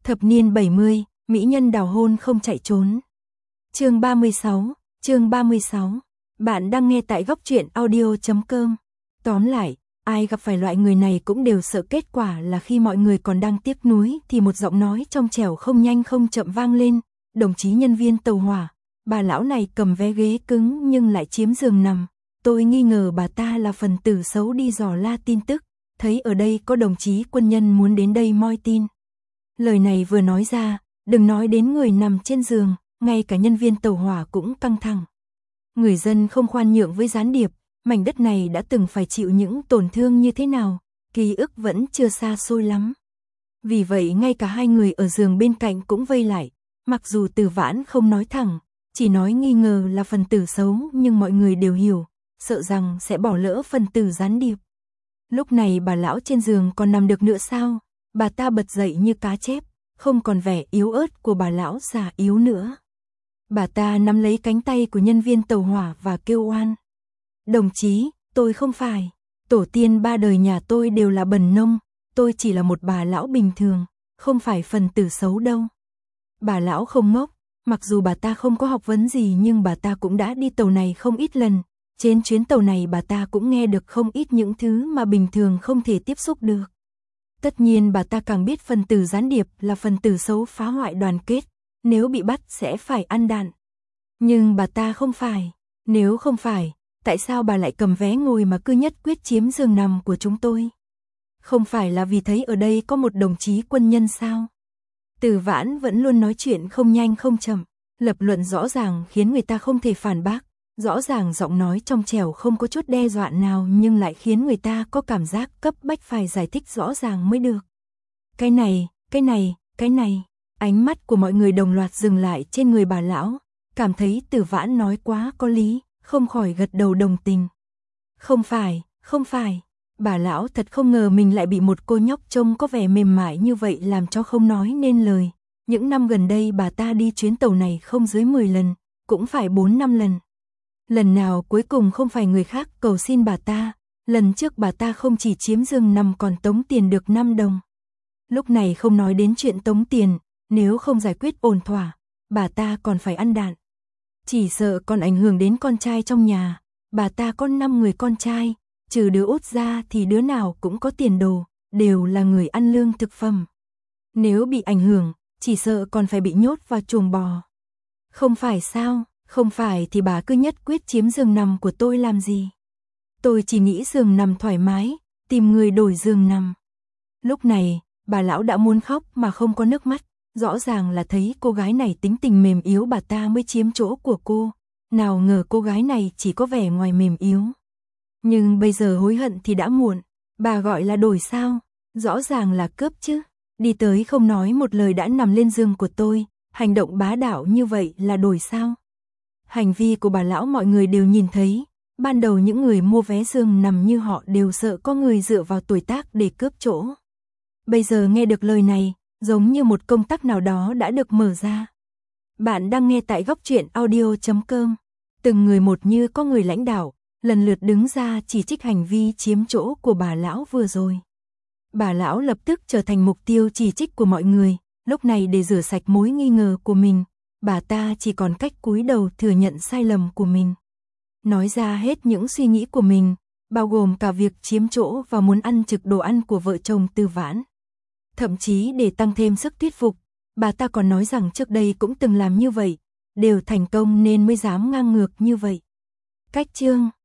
Thập niên 70, mỹ nhân đào hôn không chạy trốn. Chương 36. Bạn đang nghe tại góc truyện audio.com. Tóm lại, ai gặp phải loại người này cũng đều sợ kết quả là khi mọi người còn đang tiếc nuối thì một giọng nói trong trẻo không nhanh không chậm vang lên, "Đồng chí nhân viên tàu hỏa, bà lão này cầm vé ghế cứng nhưng lại chiếm giường nằm. Tôi nghi ngờ bà ta là phần tử xấu đi dò la tin tức, thấy ở đây có đồng chí quân nhân muốn đến đây moi tin." Lời này vừa nói ra, đừng nói đến người nằm trên giường, ngay cả nhân viên tàu hỏa cũng căng thẳng. Người dân không khoan nhượng với gián điệp, mảnh đất này đã từng phải chịu những tổn thương như thế nào, ký ức vẫn chưa xa xôi lắm. Vì vậy ngay cả hai người ở giường bên cạnh cũng vây lại, mặc dù Từ Vãn không nói thẳng, chỉ nói nghi ngờ là phần tử xấu nhưng mọi người đều hiểu, sợ rằng sẽ bỏ lỡ phần tử gián điệp. Lúc này bà lão trên giường còn nằm được nữa sao? Bà ta bật dậy như cá chép, không còn vẻ yếu ớt của bà lão già yếu nữa. Bà ta nắm lấy cánh tay của nhân viên tàu hỏa và kêu oan. "Đồng chí, tôi không phải. Tổ tiên ba đời nhà tôi đều là bần nông, tôi chỉ là một bà lão bình thường, không phải phần tử xấu đâu." Bà lão không ngốc, mặc dù bà ta không có học vấn gì nhưng bà ta cũng đã đi tàu này không ít lần. Trên chuyến tàu này bà ta cũng nghe được không ít những thứ mà bình thường không thể tiếp xúc được. Tất nhiên bà ta càng biết phần tử gián điệp là phần tử xấu phá hoại đoàn kết, nếu bị bắt sẽ phải ăn đạn. Nhưng bà ta không phải, nếu không phải, tại sao bà lại cầm vé ngồi mà cứ nhất quyết chiếm giường nằm của chúng tôi? Không phải là vì thấy ở đây có một đồng chí quân nhân sao? Từ Vãn vẫn luôn nói chuyện không nhanh không chậm, lập luận rõ ràng khiến người ta không thể phản bác. Rõ ràng giọng nói trong trẻo không có chút đe dọa nào nhưng lại khiến người ta có cảm giác cấp bách phải giải thích rõ ràng mới được. Cái này, ánh mắt của mọi người đồng loạt dừng lại trên người bà lão, cảm thấy Từ Vãn nói quá có lý, không khỏi gật đầu đồng tình. Không phải, bà lão thật không ngờ mình lại bị một cô nhóc trông có vẻ mềm mại như vậy làm cho không nói nên lời. Những năm gần đây bà ta đi chuyến tàu này không dưới 10 lần, cũng phải 4-5 lần. Lần nào cuối cùng không phải người khác cầu xin bà ta, lần trước bà ta không chỉ chiếm giường nằm còn tống tiền được 5 đồng. Lúc này không nói đến chuyện tống tiền, nếu không giải quyết ổn thỏa, bà ta còn phải ăn đạn. Chỉ sợ còn ảnh hưởng đến con trai trong nhà, bà ta có 5 người con trai, trừ đứa út ra thì đứa nào cũng có tiền đồ, đều là người ăn lương thực phẩm. Nếu bị ảnh hưởng, chỉ sợ còn phải bị nhốt vào chuồng bò. Không phải sao? Không phải thì bà cứ nhất quyết chiếm giường nằm của tôi làm gì? Tôi chỉ nghĩ giường nằm thoải mái, tìm người đổi giường nằm. Lúc này, bà lão đã muốn khóc mà không có nước mắt, rõ ràng là thấy cô gái này tính tình mềm yếu bà ta mới chiếm chỗ của cô, nào ngờ cô gái này chỉ có vẻ ngoài mềm yếu. Nhưng bây giờ hối hận thì đã muộn, bà gọi là đổi sao? Rõ ràng là cướp chứ, đi tới không nói một lời đã nằm lên giường của tôi, hành động bá đạo như vậy là đổi sao? Hành vi của bà lão mọi người đều nhìn thấy, ban đầu những người mua vé giường nằm như họ đều sợ có người dựa vào tuổi tác để cướp chỗ. Bây giờ nghe được lời này, giống như một công tắc nào đó đã được mở ra. Bạn đang nghe tại góc truyện audio.com. Từng người một như có người lãnh đạo, lần lượt đứng ra chỉ trích hành vi chiếm chỗ của bà lão vừa rồi. Bà lão lập tức trở thành mục tiêu chỉ trích của mọi người, lúc này để rửa sạch mối nghi ngờ của mình. Bà ta chỉ còn cách cúi đầu thừa nhận sai lầm của mình. Nói ra hết những suy nghĩ của mình, bao gồm cả việc chiếm chỗ và muốn ăn trực đồ ăn của vợ chồng Từ Vãn. Thậm chí để tăng thêm sức thuyết phục, bà ta còn nói rằng trước đây cũng từng làm như vậy, đều thành công nên mới dám ngang ngược như vậy. Cách chương